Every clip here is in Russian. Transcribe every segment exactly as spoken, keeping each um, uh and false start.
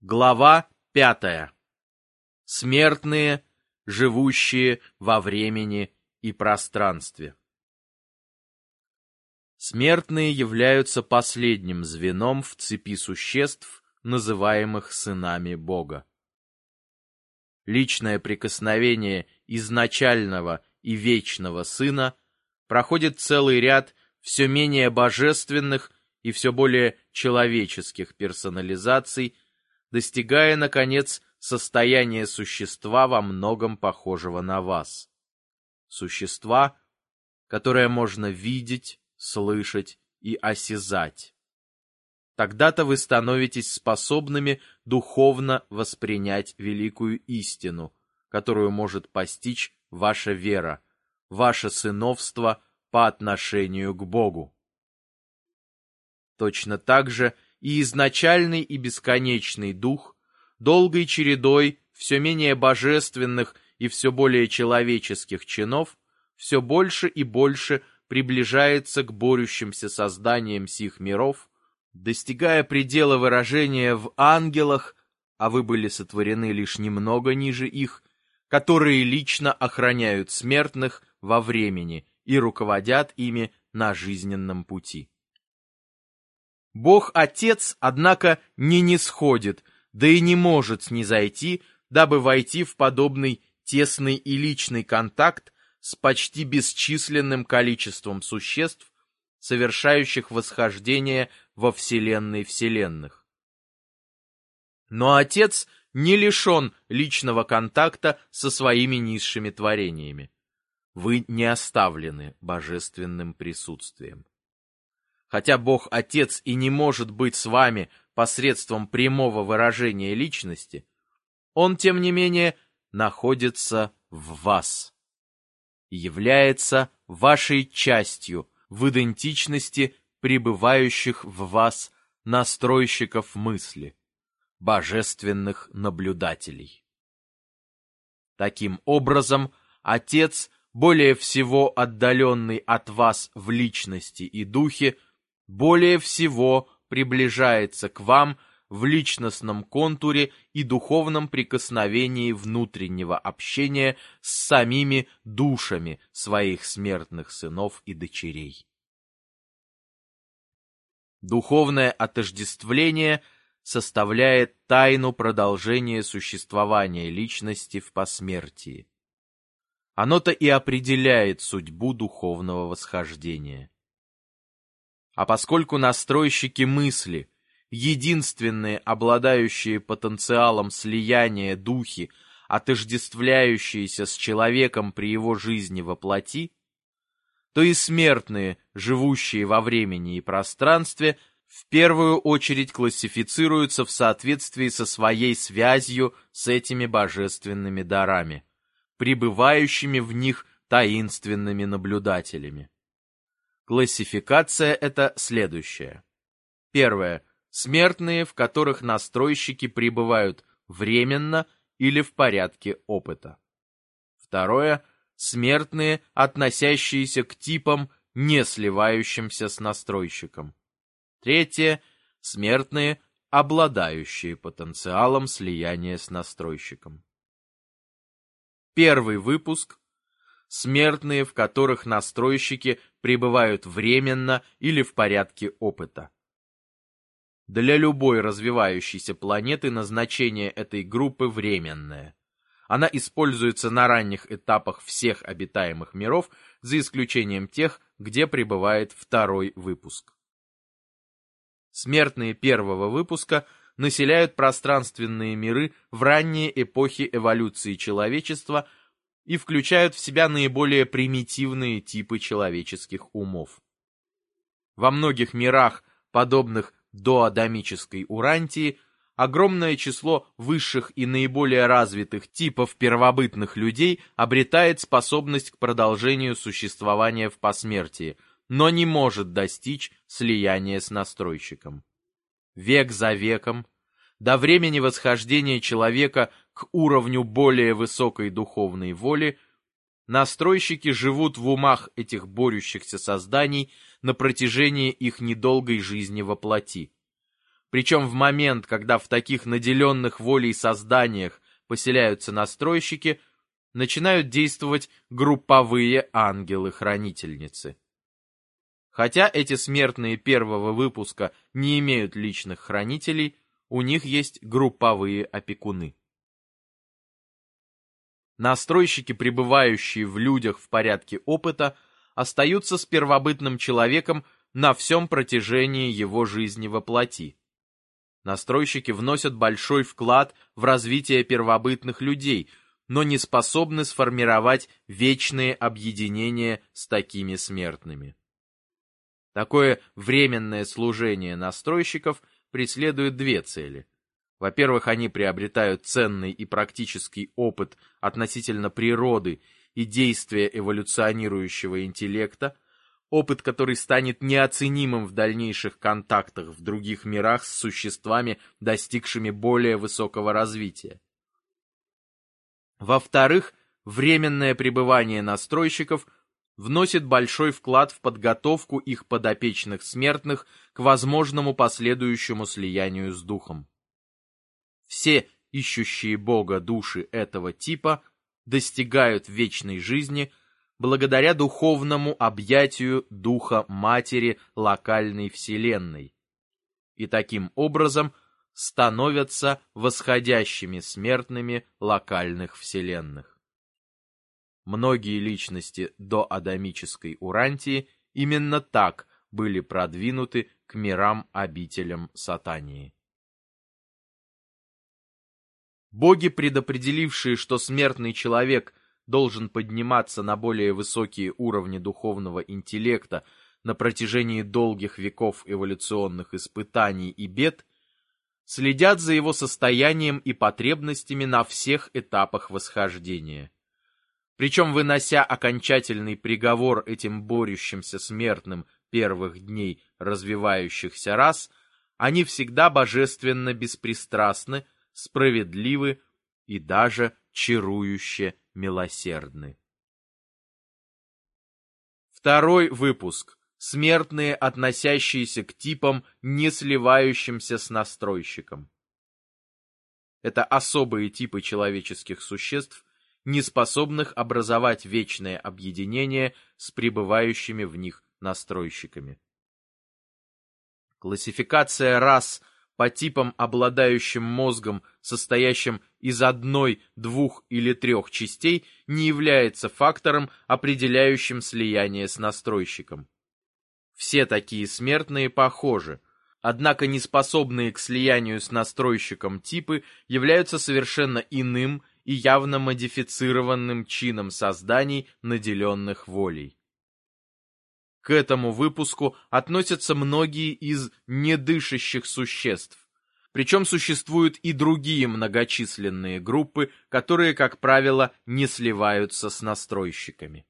Глава пятая. Смертные, живущие во времени и пространстве. Смертные являются последним звеном в цепи существ, называемых сынами Бога. Личное прикосновение изначального и вечного Сына проходит целый ряд все менее божественных и все более человеческих персонализаций, достигая, наконец, состояния существа во многом похожего на вас. Существа, которое можно видеть, слышать и осязать. Тогда-то вы становитесь способными духовно воспринять великую истину, которую может постичь ваша вера, ваше сыновство по отношению к Богу. Точно так же и изначальный и бесконечный дух, долгой чередой все менее божественных и все более человеческих чинов, все больше и больше приближается к борющимся созданиям сих миров, достигая предела выражения в ангелах, а вы были сотворены лишь немного ниже их, которые лично охраняют смертных во времени и руководят ими на жизненном пути. Бог-Отец, однако, не нисходит, да и не может снизойти, дабы войти в подобный тесный и личный контакт с почти бесчисленным количеством существ, совершающих восхождение во вселенной вселенных. Но Отец не лишен личного контакта со своими низшими творениями. Вы не оставлены божественным присутствием. Хотя Бог-Отец и не может быть с вами посредством прямого выражения личности, Он, тем не менее, находится в вас и является вашей частью в идентичности пребывающих в вас настройщиков мысли, божественных наблюдателей. Таким образом, Отец, более всего отдаленный от вас в личности и духе, более всего приближается к вам в личностном контуре и духовном прикосновении внутреннего общения с самими душами своих смертных сынов и дочерей. Духовное отождествление составляет тайну продолжения существования личности в посмертии. Оно-то и определяет судьбу духовного восхождения. А поскольку настройщики мысли, единственные обладающие потенциалом слияния духи, отождествляющиеся с человеком при его жизни во плоти, то и смертные, живущие во времени и пространстве, в первую очередь классифицируются в соответствии со своей связью с этими божественными дарами, пребывающими в них таинственными наблюдателями. Классификация эта следующая. Первое. Смертные, в которых настройщики пребывают временно или в порядке опыта. Второе. Смертные, относящиеся к типам, не сливающимся с настройщиком. Третье. Смертные, обладающие потенциалом слияния с настройщиком. Первый выпуск. Смертные, в которых настройщики пребывают временно или в порядке опыта. Для любой развивающейся планеты назначение этой группы временное. Она используется на ранних этапах всех обитаемых миров, за исключением тех, где пребывает второй выпуск. Смертные первого выпуска населяют пространственные миры в ранние эпохи эволюции человечества и включают в себя наиболее примитивные типы человеческих умов. Во многих мирах, подобных доадамической Урантии, огромное число высших и наиболее развитых типов первобытных людей обретает способность к продолжению существования в посмертии, но не может достичь слияния с настройщиком. Век за веком, до времени восхождения человека к уровню более высокой духовной воли, настройщики живут в умах этих борющихся созданий на протяжении их недолгой жизни во плоти, Причем в момент, когда в таких наделенных волей созданиях поселяются настройщики, начинают действовать групповые ангелы-хранительницы. Хотя эти смертные первого выпуска не имеют личных хранителей, у них есть групповые опекуны. Настройщики, пребывающие в людях в порядке опыта, остаются с первобытным человеком на всем протяжении его жизни во плоти. Настройщики вносят большой вклад в развитие первобытных людей, но не способны сформировать вечные объединения с такими смертными. Такое временное служение настройщиков преследует две цели. Во-первых, они приобретают ценный и практический опыт относительно природы и действия эволюционирующего интеллекта, опыт, который станет неоценимым в дальнейших контактах в других мирах с существами, достигшими более высокого развития. Во-вторых, временное пребывание настройщиков вносит большой вклад в подготовку их подопечных смертных к возможному последующему слиянию с духом. Все ищущие Бога души этого типа достигают вечной жизни благодаря духовному объятию Духа Матери локальной Вселенной и таким образом становятся восходящими смертными локальных вселенных. Многие личности до адамической Урантии именно так были продвинуты к мирам-обителям Сатании. Боги, предопределившие, что смертный человек должен подниматься на более высокие уровни духовного интеллекта на протяжении долгих веков эволюционных испытаний и бед, следят за его состоянием и потребностями на всех этапах восхождения. Причем, вынося окончательный приговор этим борющимся смертным первых дней развивающихся рас, они всегда божественно беспристрастны, справедливы и даже чарующе милосердны. Второй выпуск. Смертные, относящиеся к типам, не сливающимся с настройщиком. Это особые типы человеческих существ, не способных образовать вечное объединение с пребывающими в них настройщиками. Классификация рас по типам, обладающим мозгом, состоящим из одной, двух или трех частей, не является фактором, определяющим слияние с настройщиком. Все такие смертные похожи, однако неспособные к слиянию с настройщиком типы являются совершенно иным и явно модифицированным чином созданий, наделенных волей. К этому выпуску относятся многие из недышащих существ, причем существуют и другие многочисленные группы, которые, как правило, не сливаются с настройщиками.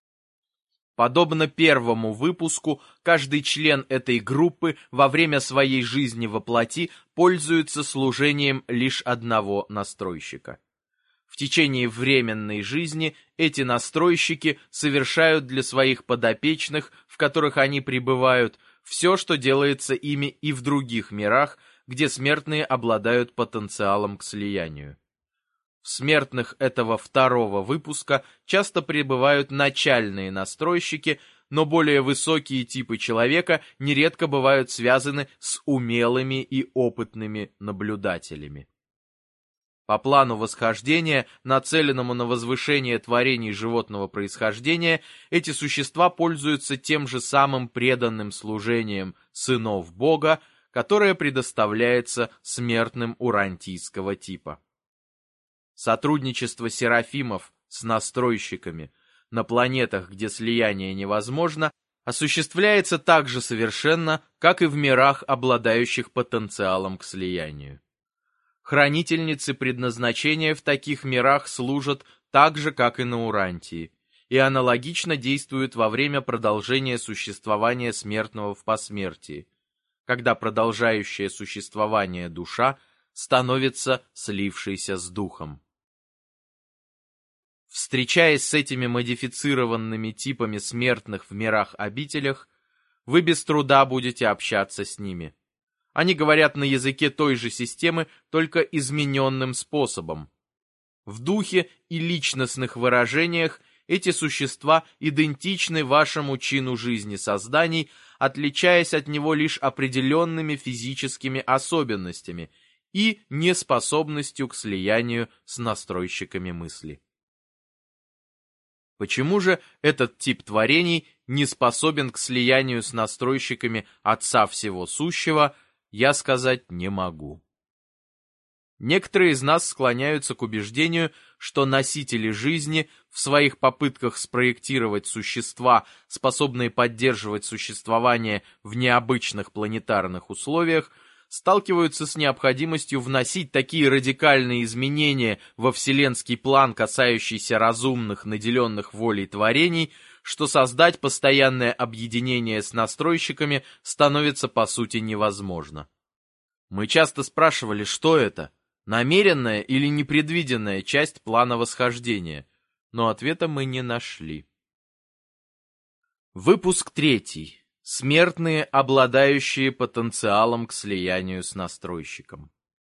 Подобно первому выпуску, каждый член этой группы во время своей жизни во плоти пользуется служением лишь одного настройщика. В течение временной жизни эти настройщики совершают для своих подопечных, в которых они пребывают, все, что делается ими и в других мирах, где смертные обладают потенциалом к слиянию. В смертных этого второго выпуска часто пребывают начальные настройщики, но более высокие типы человека нередко бывают связаны с умелыми и опытными наблюдателями. По плану восхождения, нацеленному на возвышение творений животного происхождения, эти существа пользуются тем же самым преданным служением сынов Бога, которое предоставляется смертным урантийского типа. Сотрудничество серафимов с настройщиками на планетах, где слияние невозможно, осуществляется так же совершенно, как и в мирах, обладающих потенциалом к слиянию. Хранительницы предназначения в таких мирах служат так же, как и на Урантии, и аналогично действуют во время продолжения существования смертного в посмертии, когда продолжающее существование душа становится слившейся с духом. Встречаясь с этими модифицированными типами смертных в мирах-обителях, вы без труда будете общаться с ними. Они говорят на языке той же системы, только измененным способом. В духе и личностных выражениях эти существа идентичны вашему чину жизни созданий, отличаясь от него лишь определенными физическими особенностями и неспособностью к слиянию с настройщиками мысли. Почему же этот тип творений не способен к слиянию с настройщиками Отца Всего Сущего, я сказать не могу. Некоторые из нас склоняются к убеждению, что носители жизни в своих попытках спроектировать существа, способные поддерживать существование в необычных планетарных условиях, сталкиваются с необходимостью вносить такие радикальные изменения во вселенский план, касающийся разумных, наделенных волей творений, что создать постоянное объединение с настройщиками становится по сути невозможно. Мы часто спрашивали, что это? Намеренная или непредвиденная часть плана восхождения, но ответа мы не нашли. Выпуск третий. Смертные, обладающие потенциалом к слиянию с настройщиком.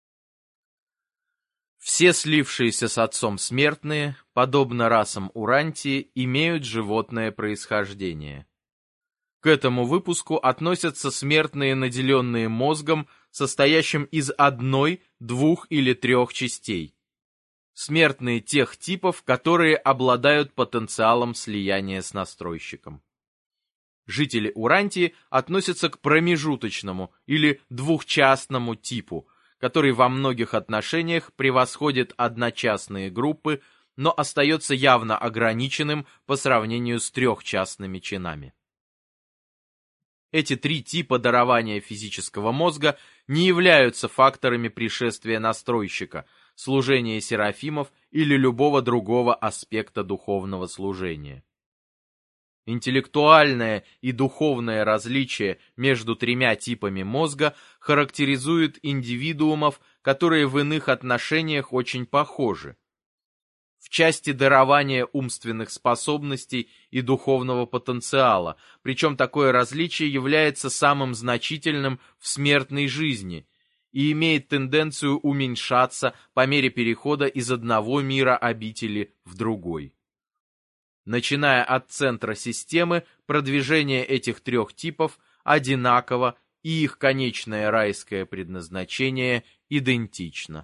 Все слившиеся с Отцом смертные, подобно расам Урантии, имеют животное происхождение. К этому выпуску относятся смертные, наделенные мозгом, состоящим из одной, двух или трех частей. Смертные тех типов, которые обладают потенциалом слияния с настройщиком. Жители Урантии относятся к промежуточному или двухчастному типу, который во многих отношениях превосходит одночастные группы, но остается явно ограниченным по сравнению с трехчастными чинами. Эти три типа дарования физического мозга не являются факторами пришествия настройщика, служения серафимов или любого другого аспекта духовного служения. Интеллектуальное и духовное различие между тремя типами мозга характеризует индивидуумов, которые в иных отношениях очень похожи. В части дарования умственных способностей и духовного потенциала, причем такое различие является самым значительным в смертной жизни и имеет тенденцию уменьшаться по мере перехода из одного мира обители в другой. Начиная от центра системы, продвижение этих трех типов одинаково, и их конечное райское предназначение идентично.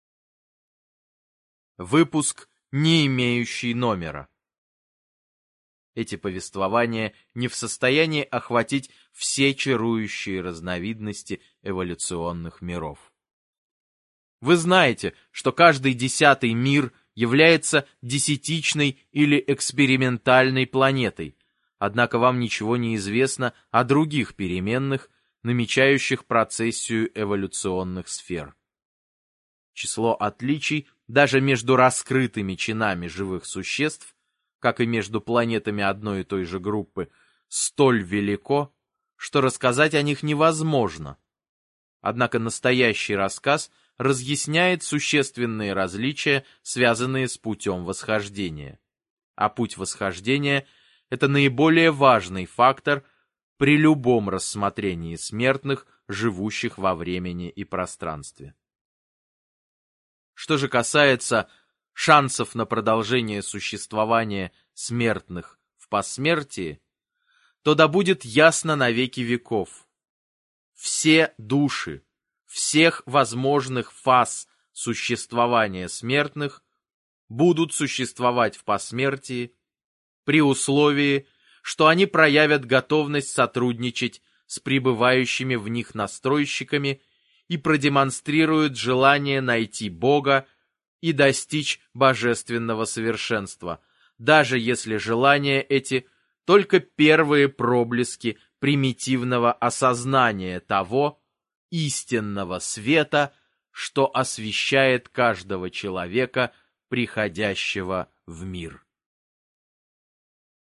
Выпуск, не имеющий номера. Эти повествования не в состоянии охватить все чарующие разновидности эволюционных миров. Вы знаете, что каждый десятый мир является десятичной или экспериментальной планетой, однако вам ничего не известно о других переменных, намечающих процессию эволюционных сфер. Число отличий даже между раскрытыми чинами живых существ, как и между планетами одной и той же группы, столь велико, что рассказать о них невозможно. Однако настоящий рассказ разъясняет существенные различия, связанные с путем восхождения. А путь восхождения – это наиболее важный фактор при любом рассмотрении смертных, живущих во времени и пространстве. Что же касается шансов на продолжение существования смертных в посмертии, то да будет ясно на веки веков. Все души всех возможных фаз существования смертных будут существовать в посмертии при условии, что они проявят готовность сотрудничать с пребывающими в них настройщиками и продемонстрируют желание найти Бога и достичь божественного совершенства, даже если желания эти только первые проблески примитивного осознания того истинного света, что освещает каждого человека, приходящего в мир.